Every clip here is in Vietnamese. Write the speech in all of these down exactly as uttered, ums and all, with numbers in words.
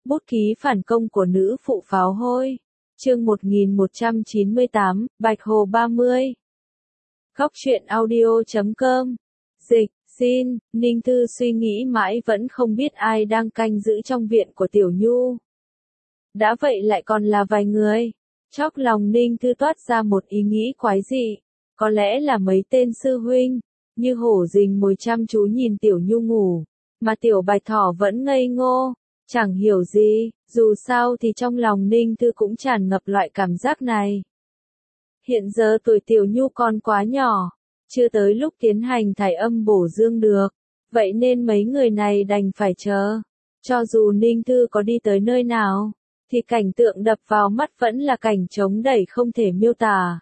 Bút ký phản công của nữ phụ pháo hôi. Chương một nghìn một trăm chín mươi tám, Bạch Hồ ba mươi. Góc truyện audio chấm com. Dịch, xin, Ninh Thư suy nghĩ mãi vẫn không biết ai đang canh giữ trong viện của Tiểu Nhu. Đã vậy lại còn là vài người. Chóc lòng Ninh Thư toát ra một ý nghĩ quái dị. Có lẽ là mấy tên sư huynh, như hổ rình mồi chăm chú nhìn Tiểu Nhu ngủ, mà Tiểu Bạch Thỏ vẫn ngây ngô, chẳng hiểu gì, dù sao thì trong lòng Ninh Thư cũng tràn ngập loại cảm giác này. Hiện giờ tuổi Tiểu Nhu còn quá nhỏ, chưa tới lúc tiến hành thải âm bổ dương được, vậy nên mấy người này đành phải chờ. Cho dù Ninh Thư có đi tới nơi nào, thì cảnh tượng đập vào mắt vẫn là cảnh trống đẩy không thể miêu tả.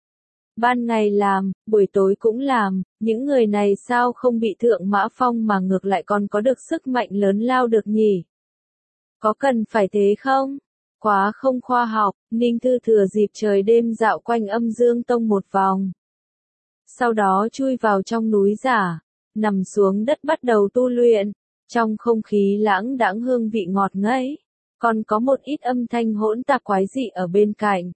Ban ngày làm, buổi tối cũng làm, những người này sao không bị Thượng Mã Phong mà ngược lại còn có được sức mạnh lớn lao được nhỉ? Có cần phải thế không? Quá không khoa học. Ninh Thư thừa dịp trời đêm dạo quanh Âm Dương Tông một vòng. Sau đó chui vào trong núi giả, nằm xuống đất bắt đầu tu luyện. Trong không khí lãng đãng hương vị ngọt ngấy, còn có một ít âm thanh hỗn tạp quái dị ở bên cạnh.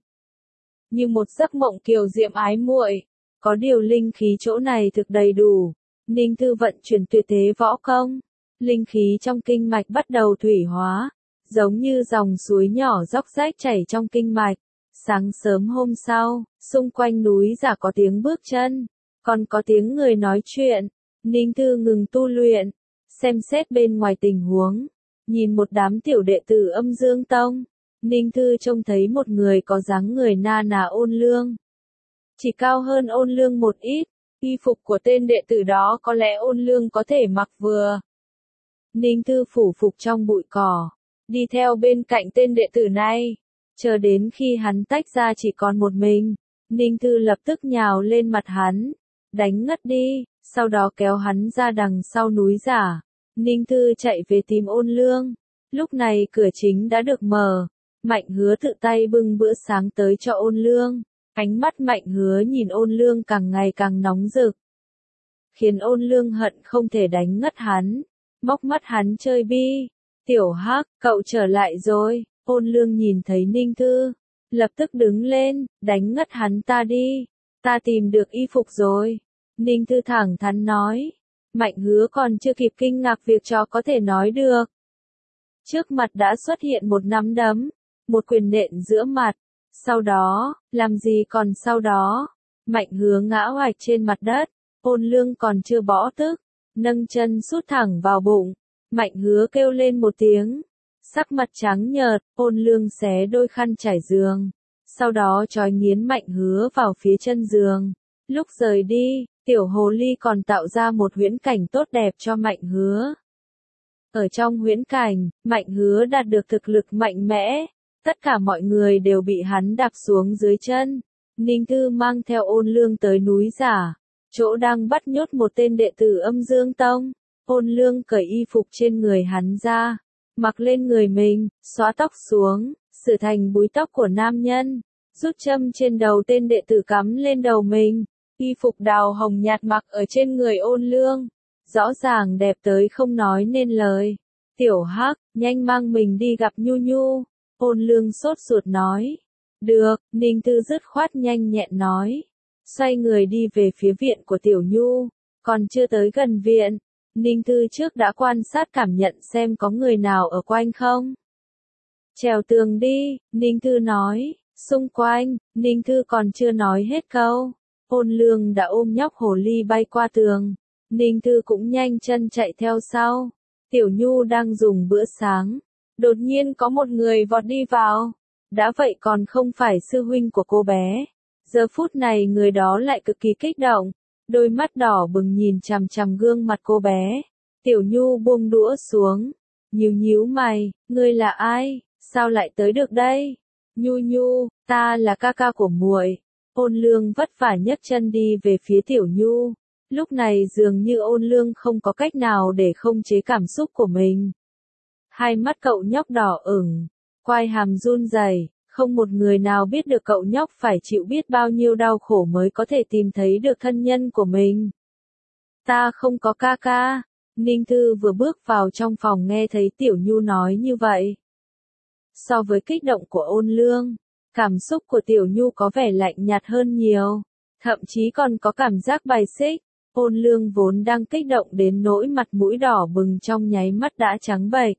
Như một giấc mộng kiều diệm ái muội, có điều linh khí chỗ này thực đầy đủ. Ninh Thư vận chuyển tuyệt thế võ công, linh khí trong kinh mạch bắt đầu thủy hóa, giống như dòng suối nhỏ róc rách chảy trong kinh mạch. Sáng sớm hôm sau, xung quanh núi giả có tiếng bước chân, còn có tiếng người nói chuyện. Ninh Thư ngừng tu luyện, xem xét bên ngoài tình huống, nhìn một đám tiểu đệ tử Âm Dương Tông. Ninh Thư trông thấy một người có dáng người na ná Ôn Lương, chỉ cao hơn Ôn Lương một ít. Y phục của tên đệ tử đó có lẽ Ôn Lương có thể mặc vừa. Ninh Thư phủ phục trong bụi cỏ, đi theo bên cạnh tên đệ tử này, chờ đến khi hắn tách ra chỉ còn một mình, Ninh Thư lập tức nhào lên mặt hắn, đánh ngất đi, sau đó kéo hắn ra đằng sau núi giả. Ninh Thư chạy về tìm Ôn Lương. Lúc này cửa chính đã được mở, Mạnh Hứa tự tay bưng bữa sáng tới cho Ôn Lương. Ánh mắt Mạnh Hứa nhìn Ôn Lương càng ngày càng nóng rực, khiến Ôn Lương hận không thể đánh ngất hắn, móc mắt hắn chơi bi. Tiểu Hắc, cậu trở lại rồi. Ôn Lương nhìn thấy Ninh Thư, lập tức đứng lên, đánh ngất hắn ta đi. Ta tìm được y phục rồi. Ninh Thư thẳng thắn nói. Mạnh Hứa còn chưa kịp kinh ngạc việc chó có thể nói được. Trước mặt đã xuất hiện một nắm đấm, một quyền nện giữa mặt. Sau đó, làm gì còn sau đó, Mạnh Hứa ngã oạch trên mặt đất. Ôn Lương còn chưa bỏ tức, nâng chân sút thẳng vào bụng. Mạnh Hứa kêu lên một tiếng, sắc mặt trắng nhợt. Ôn Lương xé đôi khăn trải giường, sau đó trói nghiến Mạnh Hứa vào phía chân giường. Lúc rời đi, tiểu hồ ly còn tạo ra một huyễn cảnh tốt đẹp cho Mạnh Hứa. Ở trong huyễn cảnh, Mạnh Hứa đạt được thực lực mạnh mẽ, tất cả mọi người đều bị hắn đạp xuống dưới chân. Ninh Thư mang theo Ôn Lương tới núi giả, chỗ đang bắt nhốt một tên đệ tử Âm Dương Tông. Ôn Lương cởi y phục trên người hắn ra, mặc lên người mình, xóa tóc xuống, sửa thành búi tóc của nam nhân, rút châm trên đầu tên đệ tử cắm lên đầu mình. Y phục đào hồng nhạt mặc ở trên người Ôn Lương, rõ ràng đẹp tới không nói nên lời. Tiểu Hắc, nhanh mang mình đi gặp Nhu Nhu. Ôn Lương sốt ruột nói. Được, Ninh Thư dứt khoát nhanh nhẹn nói. Xoay người đi về phía viện của Tiểu Nhu. Còn chưa tới gần viện, Ninh Thư trước đã quan sát cảm nhận xem có người nào ở quanh không. Trèo tường đi, Ninh Thư nói. Xung quanh, Ninh Thư còn chưa nói hết câu, Ôn Lương đã ôm nhóc hồ ly bay qua tường. Ninh Thư cũng nhanh chân chạy theo sau. Tiểu Nhu đang dùng bữa sáng, đột nhiên có một người vọt đi vào. Đã vậy còn không phải sư huynh của cô bé. Giờ phút này người đó lại cực kỳ kích động, đôi mắt đỏ bừng nhìn chằm chằm gương mặt cô bé. Tiểu Nhu buông đũa xuống, nhíu nhíu mày, ngươi là ai, sao lại tới được đây? Nhu Nhu, ta là ca ca của muội. Ôn Lương vất vả nhấc chân đi về phía Tiểu Nhu. Lúc này dường như Ôn Lương không có cách nào để không chế cảm xúc của mình. Hai mắt cậu nhóc đỏ ửng, quai hàm run rẩy, không một người nào biết được cậu nhóc phải chịu biết bao nhiêu đau khổ mới có thể tìm thấy được thân nhân của mình. Ta không có ca ca. Ninh Thư vừa bước vào trong phòng nghe thấy Tiểu Nhu nói như vậy, So với kích động của Ôn Lương, cảm xúc của Tiểu Nhu có vẻ lạnh nhạt hơn nhiều, thậm chí còn có cảm giác bài xích. Ôn Lương vốn đang kích động đến nỗi mặt mũi đỏ bừng trong nháy mắt đã trắng bệch.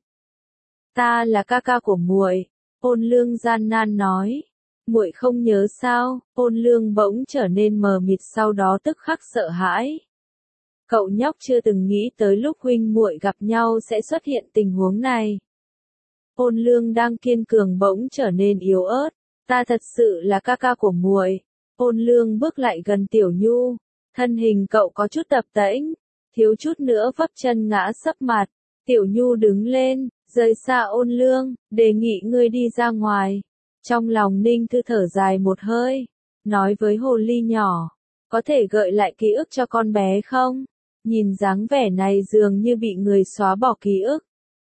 Ta là ca ca của muội, Ôn Lương gian nan nói. Muội không nhớ sao? Ôn Lương bỗng trở nên mờ mịt, sau đó tức khắc sợ hãi. Cậu nhóc chưa từng nghĩ tới lúc huynh muội gặp nhau sẽ xuất hiện tình huống này. Ôn Lương đang kiên cường bỗng trở nên yếu ớt. Ta thật sự là ca ca của muội. Ôn Lương bước lại gần Tiểu Nhu, thân hình cậu có chút tập tễnh, thiếu chút nữa vấp chân ngã sấp mặt. Tiểu Nhu đứng lên, rời xa Ôn Lương, đề nghị ngươi đi ra ngoài. Trong lòng Ninh Thư thở dài một hơi, nói với hồ ly nhỏ, có thể gợi lại ký ức cho con bé không? Nhìn dáng vẻ này dường như bị người xóa bỏ ký ức.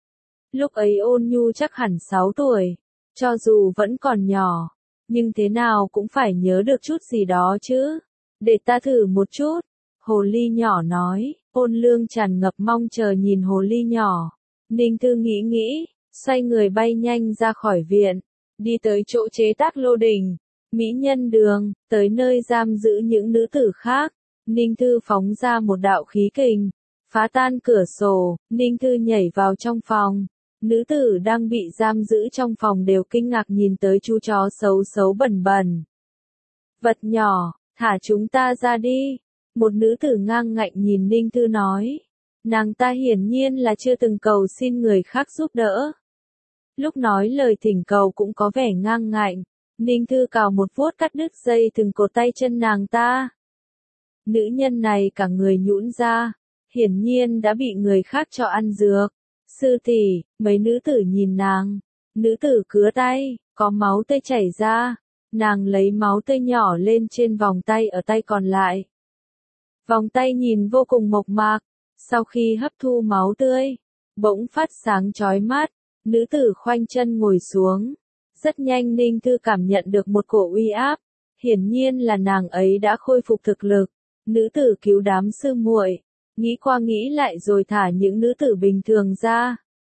Lúc ấy Ôn Nhu chắc hẳn sáu tuổi, cho dù vẫn còn nhỏ, nhưng thế nào cũng phải nhớ được chút gì đó chứ. Để ta thử một chút, hồ ly nhỏ nói. Ôn Lương tràn ngập mong chờ nhìn hồ ly nhỏ. Ninh Thư nghĩ nghĩ, xoay người bay nhanh ra khỏi viện, đi tới chỗ chế tác lô đình, mỹ nhân đường, tới nơi giam giữ những nữ tử khác. Ninh Thư phóng ra một đạo khí kình, phá tan cửa sổ. Ninh Thư nhảy vào trong phòng. Nữ tử đang bị giam giữ trong phòng đều kinh ngạc nhìn tới chú chó xấu xấu bẩn bẩn. Vật nhỏ, thả chúng ta ra đi. Một nữ tử ngang ngạnh nhìn Ninh Thư nói. Nàng ta hiển nhiên là chưa từng cầu xin người khác giúp đỡ. Lúc nói lời thỉnh cầu cũng có vẻ ngang ngạnh. Ninh Thư cào một vuốt cắt đứt dây thừng cột tay chân nàng ta. Nữ nhân này cả người nhũn ra, hiển nhiên đã bị người khác cho ăn dược. Sư tỷ, mấy nữ tử nhìn nàng. Nữ tử cứa tay, có máu tươi chảy ra. Nàng lấy máu tươi nhỏ lên trên vòng tay ở tay còn lại. Vòng tay nhìn vô cùng mộc mạc, sau khi hấp thu máu tươi, bỗng phát sáng chói mắt. Nữ tử khoanh chân ngồi xuống. Rất nhanh Ninh Thư cảm nhận được một cổ uy áp, hiển nhiên là nàng ấy đã khôi phục thực lực. Nữ tử cứu đám sư muội, nghĩ qua nghĩ lại rồi thả những nữ tử bình thường ra.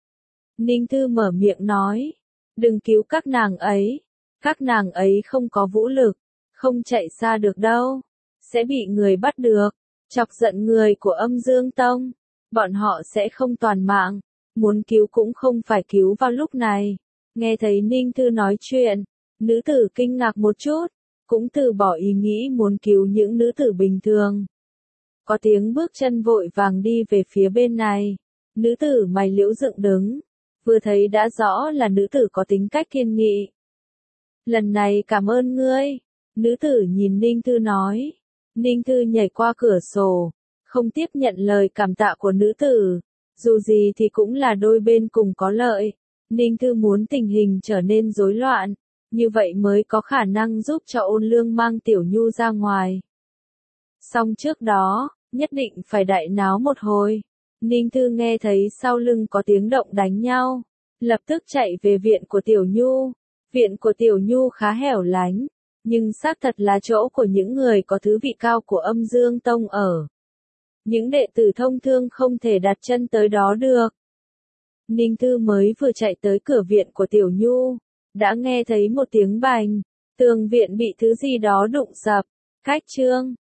Ninh Thư mở miệng nói, đừng cứu các nàng ấy, các nàng ấy không có vũ lực, không chạy xa được đâu, sẽ bị người bắt được, chọc giận người của Âm Dương Tông, bọn họ sẽ không toàn mạng, muốn cứu cũng không phải cứu vào lúc này. Nghe thấy Ninh Thư nói chuyện, nữ tử kinh ngạc một chút, cũng từ bỏ ý nghĩ muốn cứu những nữ tử bình thường. Có tiếng bước chân vội vàng đi về phía bên này, nữ tử mày liễu dựng đứng, vừa thấy đã rõ là nữ tử có tính cách kiên nghị. Lần này cảm ơn ngươi, nữ tử nhìn Ninh Thư nói. Ninh Thư nhảy qua cửa sổ, không tiếp nhận lời cảm tạ của nữ tử, dù gì thì cũng là đôi bên cùng có lợi. Ninh Thư muốn tình hình trở nên rối loạn, như vậy mới có khả năng giúp cho Ôn Lương mang Tiểu Nhu ra ngoài. Song trước đó, nhất định phải đại náo một hồi. Ninh Thư nghe thấy sau lưng có tiếng động đánh nhau, lập tức chạy về viện của Tiểu Nhu. Viện của Tiểu Nhu khá hẻo lánh, nhưng xác thật là chỗ của những người có thứ vị cao của Âm Dương Tông ở. Những đệ tử thông thương không thể đặt chân tới đó được. Ninh Thư mới vừa chạy tới cửa viện của Tiểu Nhu, đã nghe thấy một tiếng bành, tường viện bị thứ gì đó đụng sập. Cách chương